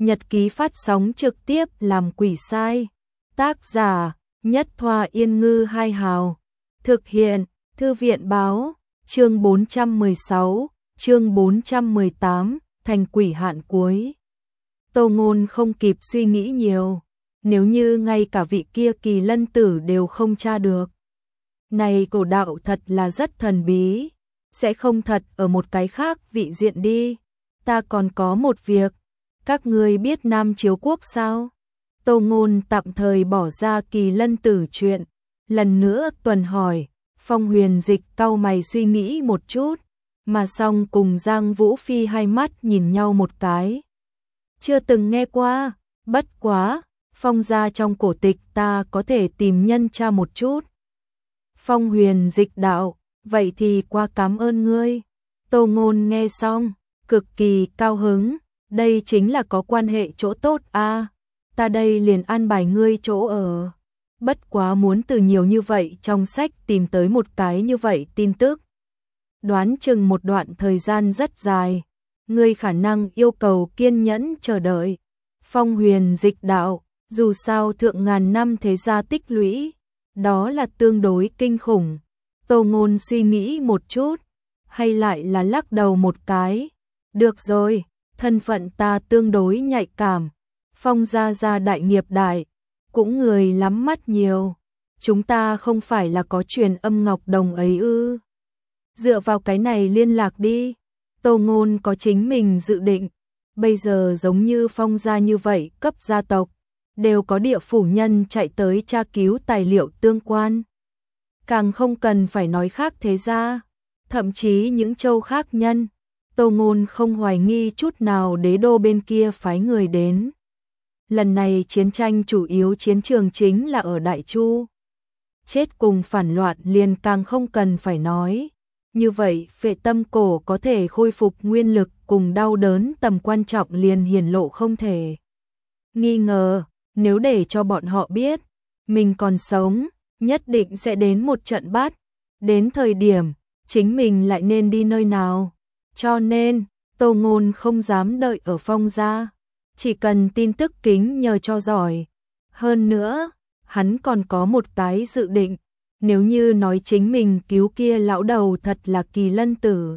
nhật ký phát sóng trực tiếp làm quỷ sai. Tác giả: Nhất Thoa Yên Ngư Hai Hào. Thực hiện: Thư viện báo. Chương 416, chương 418, thành quỷ hạn cuối. Tô Ngôn không kịp suy nghĩ nhiều. Nếu như ngay cả vị kia Kỳ Lân Tử đều không tra được. Này cổ đạo thật là rất thần bí. Sẽ không thật ở một cái khác vị diện đi. Ta còn có một việc. Các ngươi biết Nam Chiếu Quốc sao? Tô Ngôn tạm thời bỏ ra Kỳ Lân Tử chuyện. Lần nữa tuần hỏi. Phong Huyền Dịch cau mày suy nghĩ một chút. Mà xong cùng Giang Vũ Phi hai mắt nhìn nhau một cái. Chưa từng nghe qua. Bất quá. Phong gia trong cổ tịch ta có thể tìm nhân tra một chút. Phong Huyền Dịch đạo. Vậy thì qua cảm ơn ngươi. Tô Ngôn nghe xong. Cực kỳ cao hứng. Đây chính là có quan hệ chỗ tốt a. Ta đây liền an bài ngươi chỗ ở. Bất quá muốn từ nhiều như vậy trong sách tìm tới một cái như vậy tin tức. Đoán chừng một đoạn thời gian rất dài. Ngươi khả năng yêu cầu kiên nhẫn chờ đợi. Phong Huyền Dịch đạo. Dù sao thượng ngàn năm thế gia tích lũy. Đó là tương đối kinh khủng. Tô Ngôn suy nghĩ một chút. Hay lại là lắc đầu một cái. Được rồi. Thân phận ta tương đối nhạy cảm. Phong gia đại nghiệp đại. Cũng người lắm mắt nhiều. Chúng ta không phải là có truyền âm ngọc đồng ấy ư? Dựa vào cái này liên lạc đi. Tô Ngôn có chính mình dự định. Bây giờ giống như Phong gia như vậy cấp gia tộc. Đều có địa phủ nhân chạy tới tra cứu tài liệu tương quan. Càng không cần phải nói khác thế gia. Thậm chí những châu khác nhân. Tô Ngôn không hoài nghi chút nào đế đô bên kia phái người đến. Lần này chiến tranh chủ yếu chiến trường chính là ở Đại Chu. Chết cùng phản loạn liền càng không cần phải nói. Như vậy Phệ Tâm Cổ có thể khôi phục nguyên lực cùng đau đớn tầm quan trọng liền hiển lộ không thể nghi ngờ. Nếu để cho bọn họ biết mình còn sống, nhất định sẽ đến một trận bắt. Đến thời điểm chính mình lại nên đi nơi nào. Cho nên Tô Ngôn không dám đợi ở Phong gia. Chỉ cần tin tức kính nhờ cho giỏi. Hơn nữa, hắn còn có một cái dự định. Nếu như nói chính mình cứu kia lão đầu thật là Kỳ Lân Tử.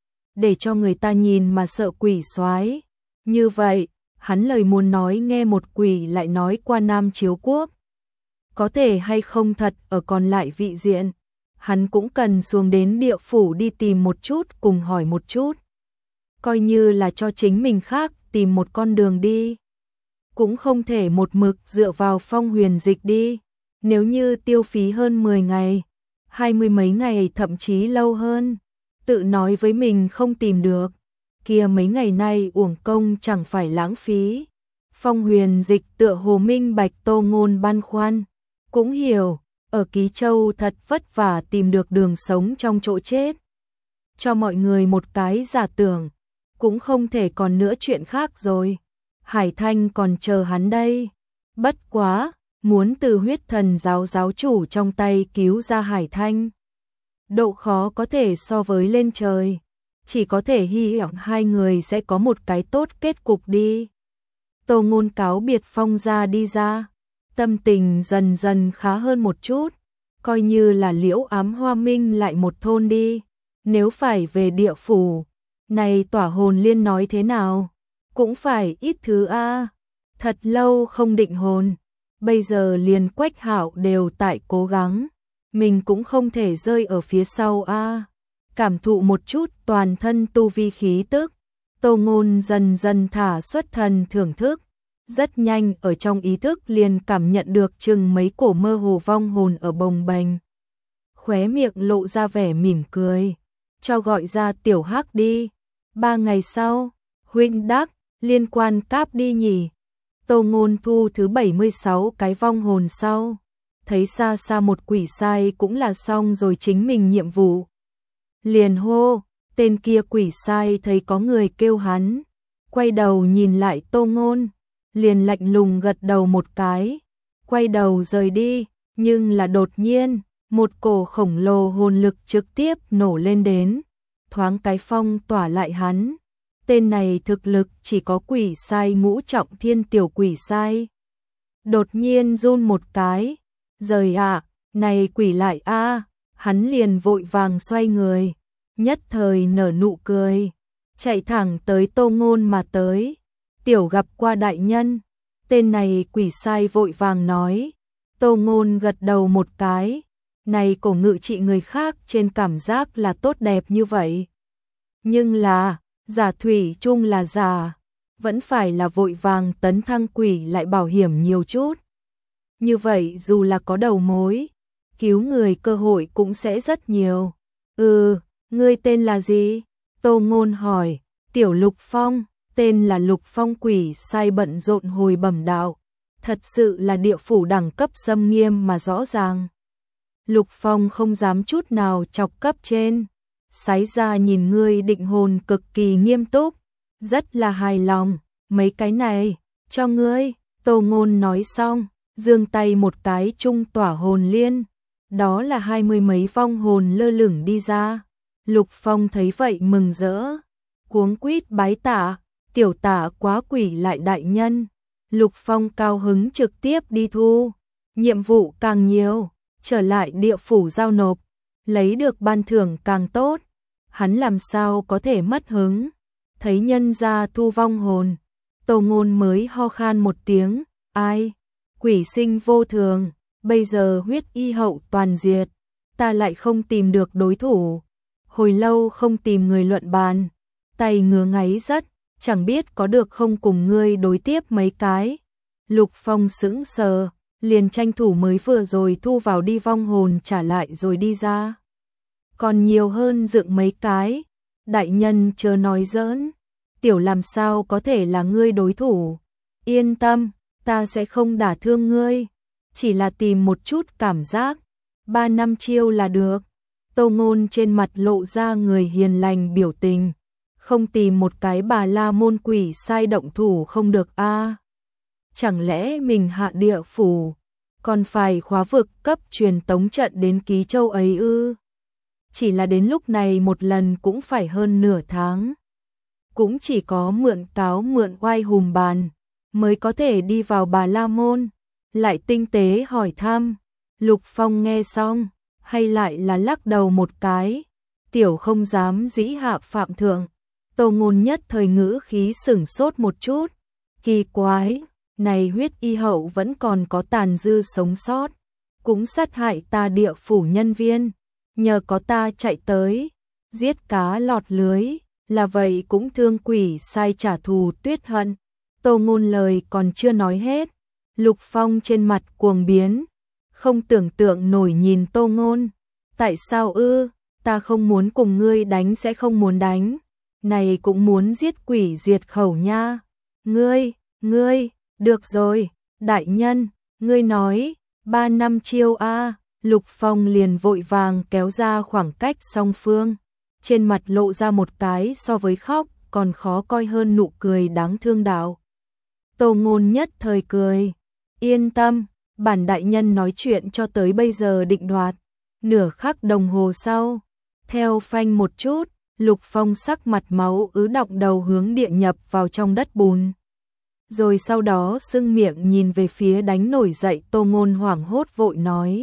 Để cho người ta nhìn mà sợ quỷ soái. Như vậy, hắn lời muốn nói nghe một quỷ lại nói qua Nam Chiếu Quốc. Có thể hay không thật ở còn lại vị diện. Hắn cũng cần xuống đến địa phủ đi tìm một chút cùng hỏi một chút. Coi như là cho chính mình khác tìm một con đường đi. Cũng không thể một mực dựa vào Phong Huyền Dịch đi. Nếu như tiêu phí hơn 10 ngày, 20 mấy ngày thậm chí lâu hơn. Tự nói với mình không tìm được. Kia mấy ngày nay uổng công chẳng phải lãng phí. Phong Huyền Dịch tựa hồ minh bạch Tô Ngôn băn khoăn. Cũng hiểu, ở Ký Châu thật vất vả tìm được đường sống trong chỗ chết. Cho mọi người một cái giả tưởng. Cũng không thể còn nữa chuyện khác rồi. Hải Thanh còn chờ hắn đây. Bất quá, muốn từ huyết thần giáo giáo chủ trong tay cứu ra Hải Thanh. Độ khó có thể so với lên trời. Chỉ có thể hy vọng hai người sẽ có một cái tốt kết cục đi. Tô Ngôn cáo biệt Phong gia đi ra. Tâm tình dần dần khá hơn một chút. Coi như là Liễu Ám Hoa Minh lại một thôn đi. Nếu phải về địa phủ. Này Tỏa Hồn Liên nói thế nào? Cũng phải ít thứ a. Thật lâu không định hồn. Bây giờ liền Quách Hạo đều tại cố gắng. Mình cũng không thể rơi ở phía sau a. Cảm thụ một chút toàn thân tu vi khí tức. Tô Ngôn dần dần thả xuất thần thưởng thức. Rất nhanh ở trong ý thức liền cảm nhận được chừng mấy cổ mơ hồ vong hồn ở bồng bềnh. Khóe miệng lộ ra vẻ mỉm cười. Cho gọi ra Tiểu Hắc đi. 3 ngày sau, huynh đắc, liên quan cáp đi nhỉ. Tô Ngôn thu thứ 76 cái vong hồn sau. Thấy xa xa một quỷ sai cũng là xong rồi chính mình nhiệm vụ. Liền hô, tên kia quỷ sai thấy có người kêu hắn. Quay đầu nhìn lại Tô Ngôn. Liền lạnh lùng gật đầu một cái. Quay đầu rời đi, nhưng là đột nhiên, một cổ khổng lồ hồn lực trực tiếp nổ lên đến. Thoáng cái phong tỏa lại hắn. tên này thực lực chỉ có quỷ sai ngũ trọng thiên tiểu quỷ sai. Đột nhiên run một cái, rời ạ, này quỷ lại a, hắn liền vội vàng xoay người, nhất thời nở nụ cười, chạy thẳng tới Tô Ngôn mà tới. Tiểu gặp qua đại nhân, tên này quỷ sai vội vàng nói. Tô Ngôn gật đầu một cái, này cổ ngự trị người khác trên cảm giác là tốt đẹp như vậy. Nhưng là, giả thủy chung là giả, vẫn phải là vội vàng tấn thăng quỷ lại bảo hiểm nhiều chút. Như vậy dù là có đầu mối, cứu người cơ hội cũng sẽ rất nhiều. Ngươi tên là gì? Tô Ngôn hỏi. Tiểu Lục Phong, tên là Lục Phong quỷ sai bận rộn hồi bẩm đạo. Thật sự là địa phủ đẳng cấp xâm nghiêm mà rõ ràng. Lục Phong không dám chút nào chọc cấp trên. Sái ra nhìn ngươi định hồn cực kỳ nghiêm túc, rất là hài lòng, mấy cái này, cho ngươi. Tô Ngôn nói xong, giương tay một cái trung tỏa hồn liên, đó là 20 mấy vong hồn lơ lửng đi ra. Lục Phong thấy vậy mừng rỡ, cuống quýt bái tạ, tiểu tả quá quỷ lại đại nhân. Lục Phong cao hứng trực tiếp đi thu, nhiệm vụ càng nhiều, trở lại địa phủ giao nộp, lấy được ban thưởng càng tốt. Hắn làm sao có thể mất hứng, thấy nhân gia thu vong hồn. Tô Ngôn mới ho khan một tiếng, ai, quỷ sinh vô thường, bây giờ huyết y hậu toàn diệt, ta lại không tìm được đối thủ. Hồi lâu không tìm người luận bàn, tay ngứa ngáy rất, chẳng biết có được không cùng ngươi đối tiếp mấy cái. Lục Phong sững sờ, liền tranh thủ mới vừa rồi thu vào đi vong hồn trả lại rồi đi ra. Còn nhiều hơn dựng mấy cái, đại nhân chớ nói giỡn, tiểu làm sao có thể là ngươi đối thủ. Yên tâm, ta sẽ không đả thương ngươi, chỉ là tìm một chút cảm giác, 3 năm chiêu là được. Tô Ngôn trên mặt lộ ra người hiền lành biểu tình, không tìm một cái Bà La Môn quỷ sai động thủ không được a? Chẳng lẽ mình hạ địa phủ, còn phải khóa vực cấp truyền tống trận đến Ký Châu ấy ư? Chỉ là đến lúc này một lần cũng phải hơn nửa tháng. Cũng chỉ có mượn cáo mượn oai hùm bàn, mới có thể đi vào Bà La Môn. Lại tinh tế hỏi thăm, Lục Phong nghe xong, hay lại là lắc đầu một cái, tiểu không dám dĩ hạ phạm thượng. Tô Ngôn nhất thời ngữ khí sửng sốt một chút, kỳ quái, này huyết y hậu vẫn còn có tàn dư sống sót, cũng sát hại ta địa phủ nhân viên, nhờ có ta chạy tới, giết cá lọt lưới, là vậy cũng thương quỷ sai trả thù tuyết hận. Tô Ngôn lời còn chưa nói hết, Lục Phong trên mặt cuồng biến, không tưởng tượng nổi nhìn Tô Ngôn, tại sao ư, ta không muốn cùng ngươi đánh sẽ không muốn đánh, này cũng muốn giết quỷ diệt khẩu nha. Ngươi, được rồi, đại nhân, ngươi nói, 3 năm chiêu a. Lục Phong liền vội vàng kéo ra khoảng cách song phương, trên mặt lộ ra một cái so với khóc còn khó coi hơn nụ cười đáng thương đạo. Tô Ngôn nhất thời cười, yên tâm, bản đại nhân nói chuyện cho tới bây giờ định đoạt. Nửa khắc đồng hồ sau, theo phanh một chút, Lục Phong sắc mặt máu ứ đọng đầu hướng địa nhập vào trong đất bùn. Rồi sau đó sưng miệng nhìn về phía đánh nổi dậy Tô Ngôn hoảng hốt vội nói.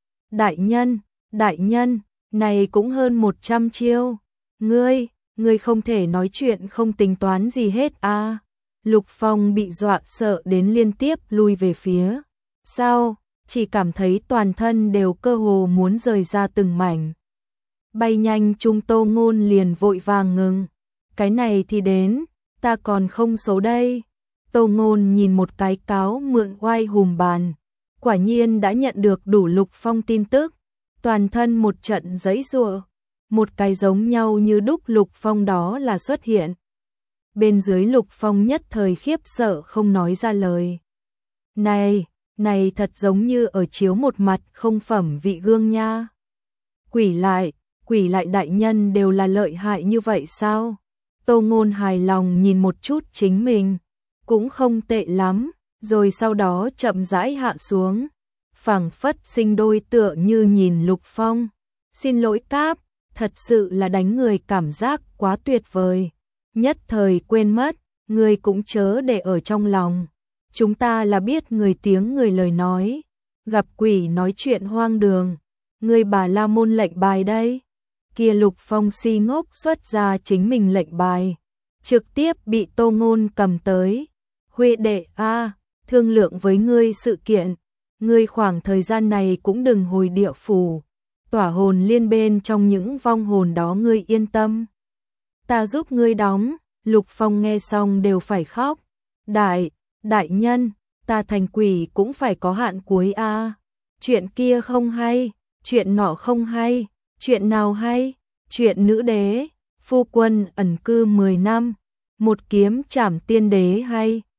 Đại nhân, này cũng hơn 100 chiêu. Ngươi không thể nói chuyện không tính toán gì hết a. Lục Phong bị dọa sợ đến liên tiếp lui về phía sau, chỉ cảm thấy toàn thân đều cơ hồ muốn rời ra từng mảnh. Bay nhanh chung Tô Ngôn liền vội vàng ngừng. Cái này thì đến, ta còn không xấu đây. Tô Ngôn nhìn một cái cáo mượn oai hùm bàn, quả nhiên đã nhận được đủ Lục Phong tin tức, toàn thân một trận giãy giụa, một cái giống nhau như đúc Lục Phong đó là xuất hiện. Bên dưới Lục Phong nhất thời khiếp sợ không nói ra lời. Này thật giống như ở chiếu một mặt không phẩm vị gương nha. Quỷ lại đại nhân đều là lợi hại như vậy sao? Tô Ngôn hài lòng nhìn một chút chính mình, cũng không tệ lắm, rồi sau đó chậm rãi hạ xuống, phảng phất sinh đôi tựa như nhìn Lục Phong. Xin lỗi cáp, thật sự là đánh người cảm giác quá tuyệt vời. nhất thời quên mất, ngươi cũng chớ để ở trong lòng. Chúng ta là biết người tiếng người lời nói, gặp quỷ nói chuyện hoang đường, ngươi bà la môn lệnh bài đây. Kia Lục Phong si ngốc xuất ra chính mình lệnh bài, trực tiếp bị Tô Ngôn cầm tới. Huệ đệ a, thương lượng với ngươi sự kiện, ngươi khoảng thời gian này cũng đừng hồi địa phủ, tỏa hồn liên bên trong những vong hồn đó ngươi yên tâm. Ta giúp ngươi đóng. Lục Phong nghe xong đều phải khóc. Đại nhân, ta thành quỷ cũng phải có hạn cuối a. Chuyện kia không hay, chuyện nọ không hay, chuyện nào hay? Chuyện nữ đế, phu quân ẩn cư 10 năm, một kiếm trảm tiên đế hay?